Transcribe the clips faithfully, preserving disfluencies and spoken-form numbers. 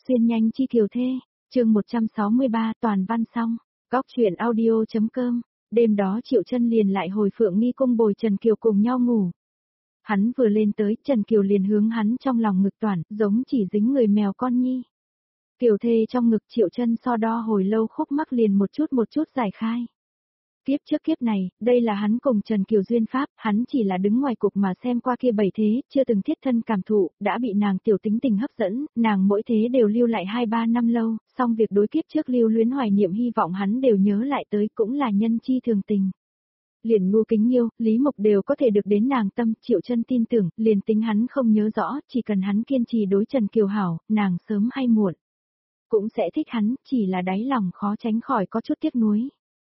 Xuyên nhanh chi kiều thê, chương một trăm sáu mươi ba toàn văn xong, góc truyện audio.com, đêm đó Triệu Chân liền lại hồi Phượng Nghi cung bồi Trần Kiều cùng nhau ngủ. Hắn vừa lên tới, Trần Kiều liền hướng hắn trong lòng ngực toàn, giống chỉ dính người mèo con nhi. Kiều thê trong ngực Triệu Chân so đo hồi lâu khúc mắc liền một chút một chút giải khai. Kiếp trước kiếp này, đây là hắn cùng Trần Kiều duyên pháp, hắn chỉ là đứng ngoài cục mà xem qua kia bảy thế, chưa từng thiết thân cảm thụ, đã bị nàng tiểu tính tình hấp dẫn, nàng mỗi thế đều lưu lại hai ba năm lâu, song việc đối kiếp trước lưu luyến hoài niệm hy vọng hắn đều nhớ lại tới cũng là nhân chi thường tình. Liền Ngu Kính Nhiêu, Lý Mộc đều có thể được đến nàng tâm, Triệu Chân tin tưởng, liền tính hắn không nhớ rõ, chỉ cần hắn kiên trì đối Trần Kiều hảo, nàng sớm hay muộn cũng sẽ thích hắn, chỉ là đáy lòng khó tránh khỏi có chút tiếc nuối.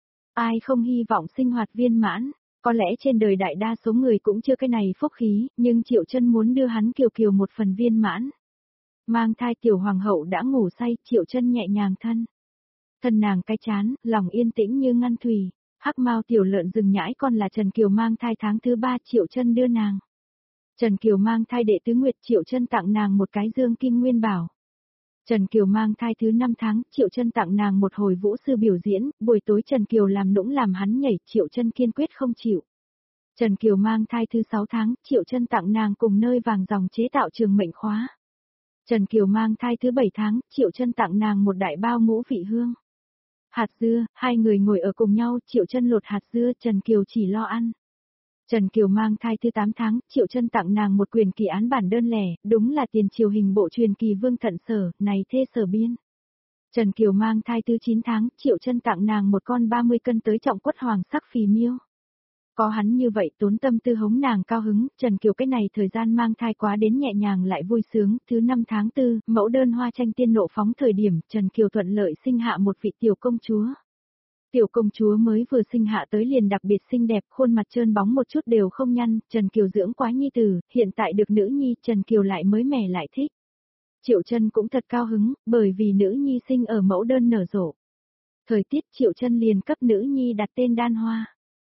Ai không hy vọng sinh hoạt viên mãn, có lẽ trên đời đại đa số người cũng chưa cái này phúc khí, nhưng Triệu Chân muốn đưa hắn Kiều Kiều một phần viên mãn. Mang thai tiểu hoàng hậu đã ngủ say, Triệu Chân nhẹ nhàng thân. Thân nàng cái chán, lòng yên tĩnh như ngăn thủy, hắc mao tiểu lợn rừng nhãi con là Trần Kiều mang thai tháng thứ ba Triệu Chân đưa nàng. Trần Kiều mang thai đệ tứ nguyệt Triệu Chân tặng nàng một cái dương kim nguyên bảo. Trần Kiều mang thai thứ năm tháng, Triệu Chân tặng nàng một hồi vũ sư biểu diễn, buổi tối Trần Kiều làm nũng làm hắn nhảy, Triệu Chân kiên quyết không chịu. Trần Kiều mang thai thứ sáu tháng, Triệu Chân tặng nàng cùng nơi vàng dòng chế tạo trường mệnh khóa. Trần Kiều mang thai thứ bảy tháng, Triệu Chân tặng nàng một đại bao ngũ vị hương. Hạt dưa, hai người ngồi ở cùng nhau, Triệu Chân lột hạt dưa, Trần Kiều chỉ lo ăn. Trần Kiều mang thai thứ tám tháng, Triệu Chân tặng nàng một quyển kỳ án bản đơn lẻ, đúng là tiền triều hình bộ truyền kỳ Vương Thận Sở, này thê sở biên. Trần Kiều mang thai thứ chín tháng, Triệu Chân tặng nàng một con ba mươi cân tới trọng quất hoàng sắc phì miêu. Có hắn như vậy tốn tâm tư hống nàng cao hứng, Trần Kiều cái này thời gian mang thai quá đến nhẹ nhàng lại vui sướng, thứ năm tháng tư, mẫu đơn hoa tranh tiên nộ phóng thời điểm, Trần Kiều thuận lợi sinh hạ một vị tiểu công chúa. Tiểu công chúa mới vừa sinh hạ tới liền đặc biệt xinh đẹp, khuôn mặt trơn bóng một chút đều không nhăn, Trần Kiều dưỡng quá nhi tử, hiện tại được nữ nhi, Trần Kiều lại mới mẻ lại thích. Triệu Chân cũng thật cao hứng, bởi vì nữ nhi sinh ở mẫu đơn nở rộ. Thời tiết Triệu Chân liền cấp nữ nhi đặt tên Đan Hoa.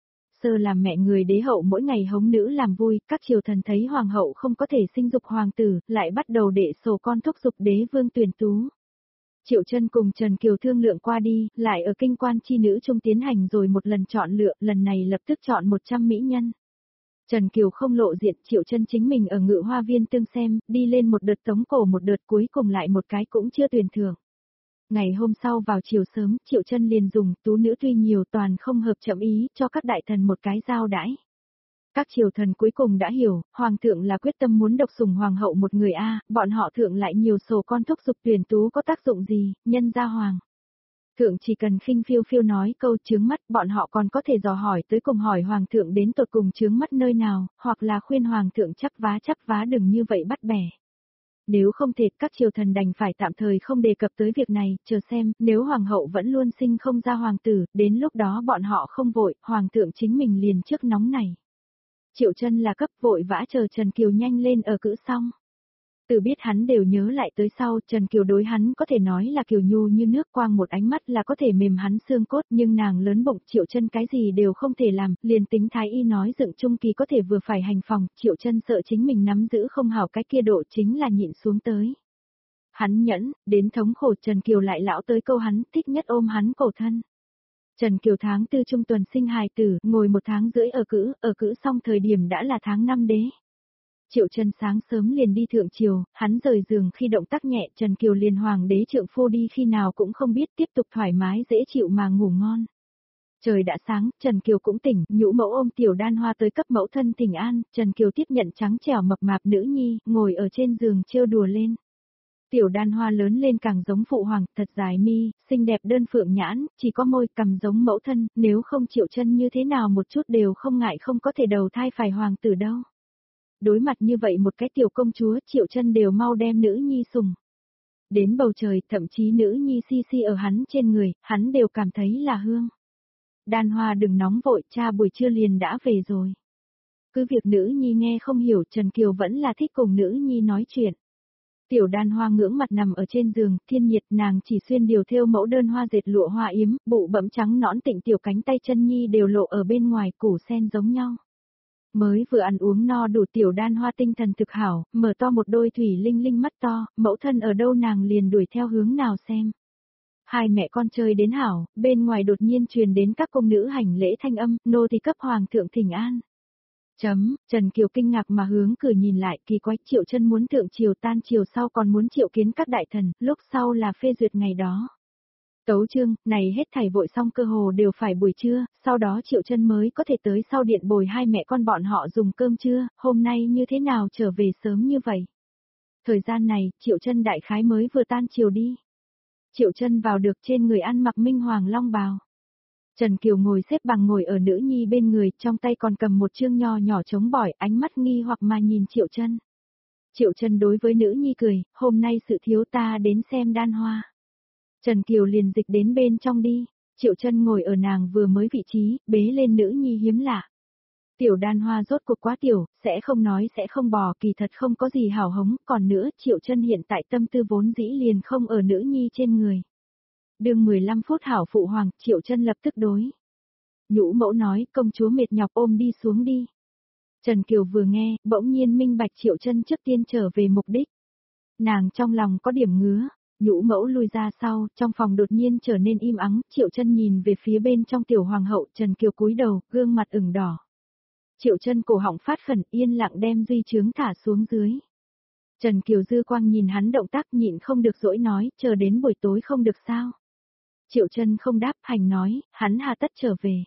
Sơ làm mẹ người đế hậu mỗi ngày hống nữ làm vui, các triều thần thấy hoàng hậu không có thể sinh dục hoàng tử, lại bắt đầu đệ sổ con thúc dục đế vương tuyển tú. Triệu Chân cùng Trần Kiều thương lượng qua đi, lại ở kinh quan chi nữ trung tiến hành rồi một lần chọn lựa, lần này lập tức chọn một trăm mỹ nhân. Trần Kiều không lộ diện, Triệu Chân chính mình ở Ngự Hoa Viên tương xem, đi lên một đợt tống cổ một đợt cuối cùng lại một cái cũng chưa tuyển thưởng. Ngày hôm sau vào chiều sớm, Triệu Chân liền dùng tú nữ tuy nhiều toàn không hợp chậm ý, cho các đại thần một cái giao đãi. Các triều thần cuối cùng đã hiểu, hoàng thượng là quyết tâm muốn độc sủng hoàng hậu một người a, bọn họ thượng lại nhiều sổ con thúc dục tuyển tú có tác dụng gì, nhân gia hoàng. Thượng chỉ cần khinh phiêu phiêu nói câu chướng mắt, bọn họ còn có thể dò hỏi tới cùng hỏi hoàng thượng đến tột cùng chướng mắt nơi nào, hoặc là khuyên hoàng thượng chắp vá chắp vá đừng như vậy bắt bẻ. Nếu không thể, các triều thần đành phải tạm thời không đề cập tới việc này, chờ xem, nếu hoàng hậu vẫn luôn sinh không ra hoàng tử, đến lúc đó bọn họ không vội, hoàng thượng chính mình liền trước nóng này. Triệu Chân là cấp vội vã chờ Trần Kiều nhanh lên ở cữ xong. Từ biết hắn đều nhớ lại tới sau, Trần Kiều đối hắn có thể nói là kiều nhu như nước, quang một ánh mắt là có thể mềm hắn xương cốt, nhưng nàng lớn bụng, Triệu Chân cái gì đều không thể làm, liền tính thái y nói dựng trung kỳ có thể vừa phải hành phòng, Triệu Chân sợ chính mình nắm giữ không hảo cái kia độ chính là nhịn xuống tới. Hắn nhẫn, đến thống khổ Trần Kiều lại lão tới câu hắn thích nhất ôm hắn cổ thân. Trần Kiều tháng tư trung tuần sinh hài tử, ngồi một tháng rưỡi ở cữ, ở cữ xong thời điểm đã là tháng năm đế. Triệu Chân sáng sớm liền đi thượng triều, hắn rời giường khi động tác nhẹ, Trần Kiều liền hoàng đế trượng phu đi khi nào cũng không biết, tiếp tục thoải mái dễ chịu mà ngủ ngon. Trời đã sáng, Trần Kiều cũng tỉnh, nhũ mẫu ôm tiểu Đan Hoa tới cấp mẫu thân thỉnh an, Trần Kiều tiếp nhận trắng trẻo mập mạp nữ nhi, ngồi ở trên giường trêu đùa lên. Tiểu Đan Hoa lớn lên càng giống phụ hoàng, thật dài mi, xinh đẹp đơn phượng nhãn, chỉ có môi cằm giống mẫu thân, nếu không Triệu Chân như thế nào một chút đều không ngại không có thể đầu thai phải hoàng tử đâu. Đối mặt như vậy một cái tiểu công chúa, Triệu Chân đều mau đem nữ nhi sùng. Đến bầu trời, thậm chí nữ nhi si si ở hắn trên người, hắn đều cảm thấy là hương. Đan Hoa đừng nóng vội, cha buổi trưa liền đã về rồi. Cứ việc nữ nhi nghe không hiểu, Trần Kiều vẫn là thích cùng nữ nhi nói chuyện. Tiểu Đan Hoa ngưỡng mặt nằm ở trên giường, thiên nhiệt, nàng chỉ xuyên điều thêu mẫu đơn hoa dệt lụa hoa yếm, bụ bẫm trắng nõn tịnh tiểu cánh tay chân nhi đều lộ ở bên ngoài, củ sen giống nhau. Mới vừa ăn uống no đủ Tiểu Đan Hoa tinh thần thực hảo, mở to một đôi thủy linh linh mắt to, mẫu thân ở đâu nàng liền đuổi theo hướng nào xem. Hai mẹ con chơi đến hảo, bên ngoài đột nhiên truyền đến các công nữ hành lễ thanh âm, nô thì cấp hoàng thượng thỉnh an. Chấm, Trần Kiều kinh ngạc mà hướng cửa nhìn lại, kỳ quái, Triệu Chân muốn thượng triều tan triều sau còn muốn triệu kiến các đại thần, lúc sau là phê duyệt ngày đó. Tấu chương, này hết thảy vội xong cơ hồ đều phải buổi trưa, sau đó Triệu Chân mới có thể tới sau điện bồi hai mẹ con bọn họ dùng cơm trưa, hôm nay như thế nào trở về sớm như vậy. Thời gian này, Triệu Chân đại khái mới vừa tan triều đi. Triệu Chân vào được trên người ăn mặc minh hoàng long bào. Trần Kiều ngồi xếp bằng ngồi ở nữ nhi bên người, trong tay còn cầm một chương nho nhỏ chống bỏi, ánh mắt nghi hoặc mà nhìn Triệu Chân. Triệu Chân đối với nữ nhi cười, hôm nay sự thiếu ta đến xem Đan Hoa. Trần Kiều liền dịch đến bên trong đi, Triệu Chân ngồi ở nàng vừa mới vị trí, bế lên nữ nhi hiếm lạ. Tiểu Đan Hoa rốt cuộc quá tiểu, sẽ không nói sẽ không bò, kỳ thật không có gì hào hống, còn nữa Triệu Chân hiện tại tâm tư vốn dĩ liền không ở nữ nhi trên người. Đương mười lăm phút hảo phụ hoàng, Triệu Chân lập tức đối. Nhũ mẫu nói, công chúa mệt nhọc ôm đi xuống đi. Trần Kiều vừa nghe, bỗng nhiên minh bạch Triệu Chân trước tiên trở về mục đích. Nàng trong lòng có điểm ngứa, nhũ mẫu lui ra sau, trong phòng đột nhiên trở nên im ắng, Triệu Chân nhìn về phía bên trong tiểu hoàng hậu, Trần Kiều cúi đầu, gương mặt ửng đỏ. Triệu Chân cổ họng phát khẩn, yên lặng đem duy trướng thả xuống dưới. Trần Kiều dư quang nhìn hắn động tác nhịn không được dỗi nói, chờ đến buổi tối không được sao. Triệu Chân không đáp, hành nói, hắn hà tất trở về.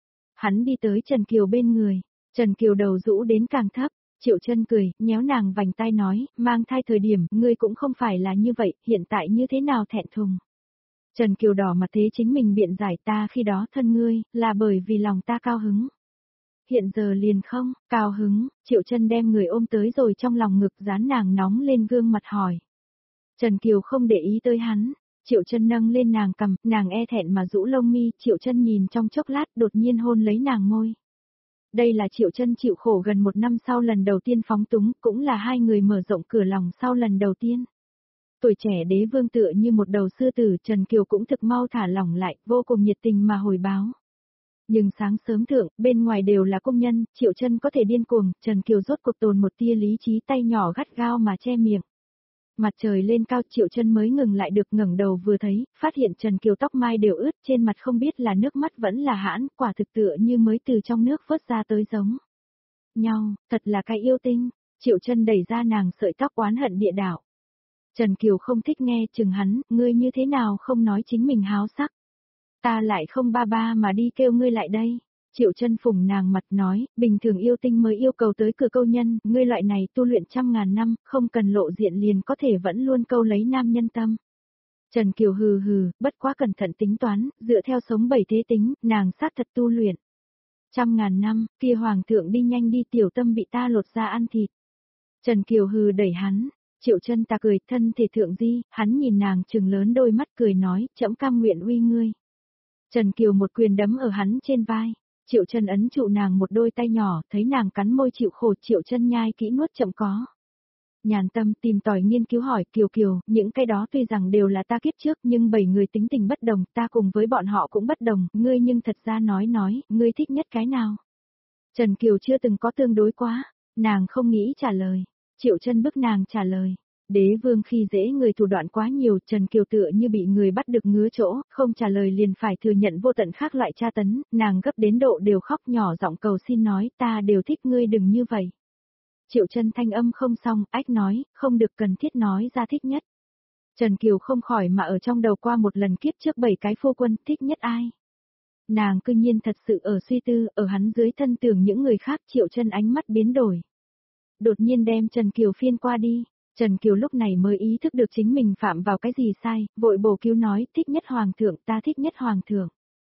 Hắn đi tới Trần Kiều bên người, Trần Kiều đầu rũ đến càng thấp, Triệu Chân cười, nhéo nàng vành tai nói, mang thai thời điểm, ngươi cũng không phải là như vậy, hiện tại như thế nào thẹn thùng. Trần Kiều đỏ mặt thế chính mình biện giải ta khi đó thân ngươi, là bởi vì lòng ta cao hứng. Hiện giờ liền không, cao hứng, Triệu Chân đem người ôm tới rồi trong lòng ngực dán nàng nóng lên gương mặt hỏi. Trần Kiều không để ý tới hắn, Triệu Chân nâng lên nàng cằm, nàng e thẹn mà rũ lông mi, Triệu Chân nhìn trong chốc lát đột nhiên hôn lấy nàng môi. Đây là Triệu Chân chịu khổ gần một năm sau lần đầu tiên phóng túng, cũng là hai người mở rộng cửa lòng sau lần đầu tiên. Tuổi trẻ đế vương tựa như một đầu sư tử, Trần Kiều cũng thực mau thả lỏng lại, vô cùng nhiệt tình mà hồi báo. Nhưng sáng sớm thượng, bên ngoài đều là công nhân, Triệu Chân có thể điên cuồng, Trần Kiều rốt cuộc tồn một tia lý trí, tay nhỏ gắt gao mà che miệng. Mặt trời lên cao, Triệu Chân mới ngừng lại được, ngẩng đầu vừa thấy, phát hiện Trần Kiều tóc mai đều ướt, trên mặt không biết là nước mắt vẫn là hãn, quả thực tựa như mới từ trong nước vớt ra tới giống nhau, thật là cái yêu tinh. Triệu Chân đẩy ra nàng sợi tóc oán hận địa đạo. Trần Kiều không thích nghe, chừng hắn, ngươi như thế nào không nói chính mình háo sắc. Ta lại không ba ba mà đi kêu ngươi lại đây. Triệu Chân phùng nàng mặt nói, bình thường yêu tinh mới yêu cầu tới cửa câu nhân, ngươi loại này tu luyện trăm ngàn năm, không cần lộ diện liền có thể vẫn luôn câu lấy nam nhân tâm. Trần Kiều hừ hừ, bất quá cẩn thận tính toán, dựa theo sống bảy thế tính, nàng sát thật tu luyện. Trăm ngàn năm, kia hoàng thượng đi nhanh đi, tiểu tâm bị ta lột ra ăn thịt. Trần Kiều hừ đẩy hắn, Triệu Chân ta cười, thân thể thượng di, hắn nhìn nàng trừng lớn đôi mắt cười nói, trẫm cam nguyện uy ngươi. Trần Kiều một quyền đấm ở hắn trên vai. Triệu Chân ấn trụ nàng một đôi tay nhỏ, thấy nàng cắn môi chịu khổ, Triệu Chân nhai kỹ nuốt chậm có. Nhàn tâm tìm tòi nghiên cứu hỏi, Kiều Kiều, những cái đó tuy rằng đều là ta kiếp trước nhưng bảy người tính tình bất đồng, ta cùng với bọn họ cũng bất đồng, ngươi nhưng thật ra nói nói, ngươi thích nhất cái nào? Trần Kiều chưa từng có tương đối quá, nàng không nghĩ trả lời. Triệu Chân bức nàng trả lời. Đế vương khi dễ người thủ đoạn quá nhiều, Trần Kiều tựa như bị người bắt được ngứa chỗ, không trả lời liền phải thừa nhận vô tận khác loại tra tấn, nàng gấp đến độ đều khóc nhỏ giọng cầu xin nói, ta đều thích ngươi đừng như vậy. Triệu Chân thanh âm không xong, ách nói, không được cần thiết nói ra thích nhất. Trần Kiều không khỏi mà ở trong đầu qua một lần kiếp trước bảy cái phu quân, thích nhất ai. Nàng cư nhiên thật sự ở suy tư, ở hắn dưới thân tưởng những người khác, Triệu Chân ánh mắt biến đổi. Đột nhiên đem Trần Kiều phiên qua đi. Trần Kiều lúc này mới ý thức được chính mình phạm vào cái gì sai, vội bổ cứu nói, thích nhất hoàng thượng, ta thích nhất hoàng thượng.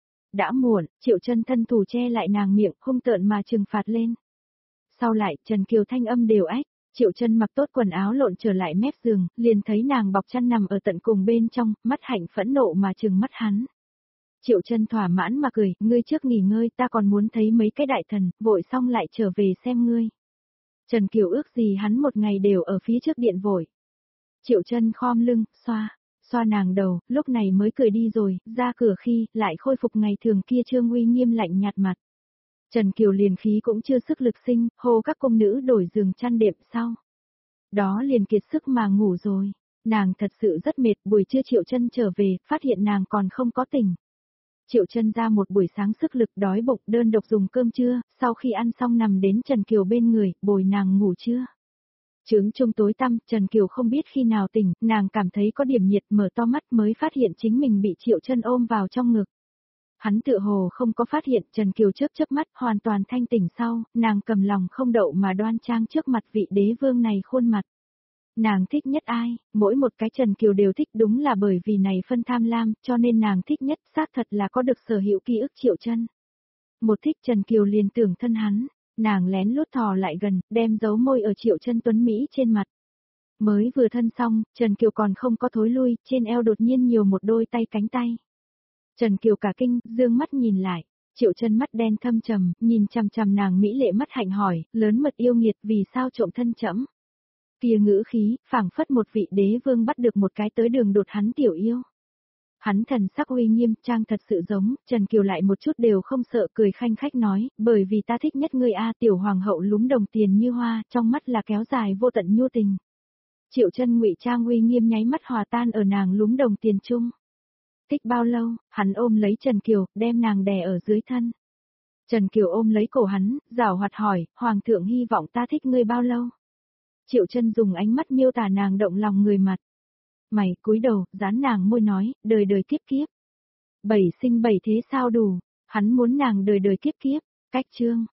Đã muộn, Triệu Chân thân thủ che lại nàng miệng, hung tợn mà trừng phạt lên. Sau lại, Trần Kiều thanh âm đều ách, Triệu Chân mặc tốt quần áo lộn trở lại mép giường, liền thấy nàng bọc chăn nằm ở tận cùng bên trong, mắt hạnh phẫn nộ mà trừng mắt hắn. Triệu Chân thỏa mãn mà cười, ngươi trước nghỉ ngơi, ta còn muốn thấy mấy cái đại thần, vội xong lại trở về xem ngươi. Trần Kiều ước gì hắn một ngày đều ở phía trước điện vội. Triệu Chân khom lưng, xoa, xoa nàng đầu, lúc này mới cười đi rồi, ra cửa khi, lại khôi phục ngày thường kia trương uy nghiêm lạnh nhạt mặt. Trần Kiều liền khí cũng chưa sức lực sinh, hô các cung nữ đổi giường chăn đệm sau. Đó liền kiệt sức mà ngủ rồi. Nàng thật sự rất mệt, buổi trưa Triệu Chân trở về, phát hiện nàng còn không có tỉnh. Triệu Chân ra một buổi sáng sức lực đói bụng đơn độc dùng cơm trưa, sau khi ăn xong nằm đến Trần Kiều bên người, bồi nàng ngủ trưa. Trướng trung tối tăm, Trần Kiều không biết khi nào tỉnh, nàng cảm thấy có điểm nhiệt mở to mắt mới phát hiện chính mình bị Triệu Chân ôm vào trong ngực. Hắn tựa hồ không có phát hiện, Trần Kiều chớp chớp mắt hoàn toàn thanh tỉnh sau, nàng cầm lòng không đậu mà đoan trang trước mặt vị đế vương này khuôn mặt. Nàng thích nhất ai, mỗi một cái Trần Kiều đều thích đúng là bởi vì này phân tham lam, cho nên nàng thích nhất xác thật là có được sở hữu ký ức Triệu Chân. Một thích Trần Kiều liền tưởng thân hắn, nàng lén lút thò lại gần, đem dấu môi ở Triệu Chân tuấn Mỹ trên mặt. Mới vừa thân xong, Trần Kiều còn không có thối lui, trên eo đột nhiên nhiều một đôi tay cánh tay. Trần Kiều cả kinh, dương mắt nhìn lại, Triệu Chân mắt đen thâm trầm, nhìn chằm chằm nàng mỹ lệ mắt hạnh hỏi, lớn mật yêu nghiệt vì sao trộm thân trẫm? Kia ngữ khí, phảng phất một vị đế vương bắt được một cái tới đường đột hắn tiểu yêu. Hắn thần sắc uy nghiêm, trang thật sự giống, Trần Kiều lại một chút đều không sợ, cười khanh khách nói, bởi vì ta thích nhất ngươi a, tiểu hoàng hậu lúm đồng tiền như hoa, trong mắt là kéo dài vô tận nhu tình. Triệu Chân ngụy trang uy nghiêm nháy mắt hòa tan ở nàng lúm đồng tiền chung. Thích bao lâu, hắn ôm lấy Trần Kiều, đem nàng đè ở dưới thân. Trần Kiều ôm lấy cổ hắn, giảo hoạt hỏi, hoàng thượng hy vọng ta thích ngươi bao lâu? Triệu Chân dùng ánh mắt miêu tả nàng động lòng người mặt. Mày cúi đầu, dán nàng môi nói, đời đời kiếp kiếp. Bảy sinh bảy thế sao đủ, hắn muốn nàng đời đời kiếp kiếp, cách chương.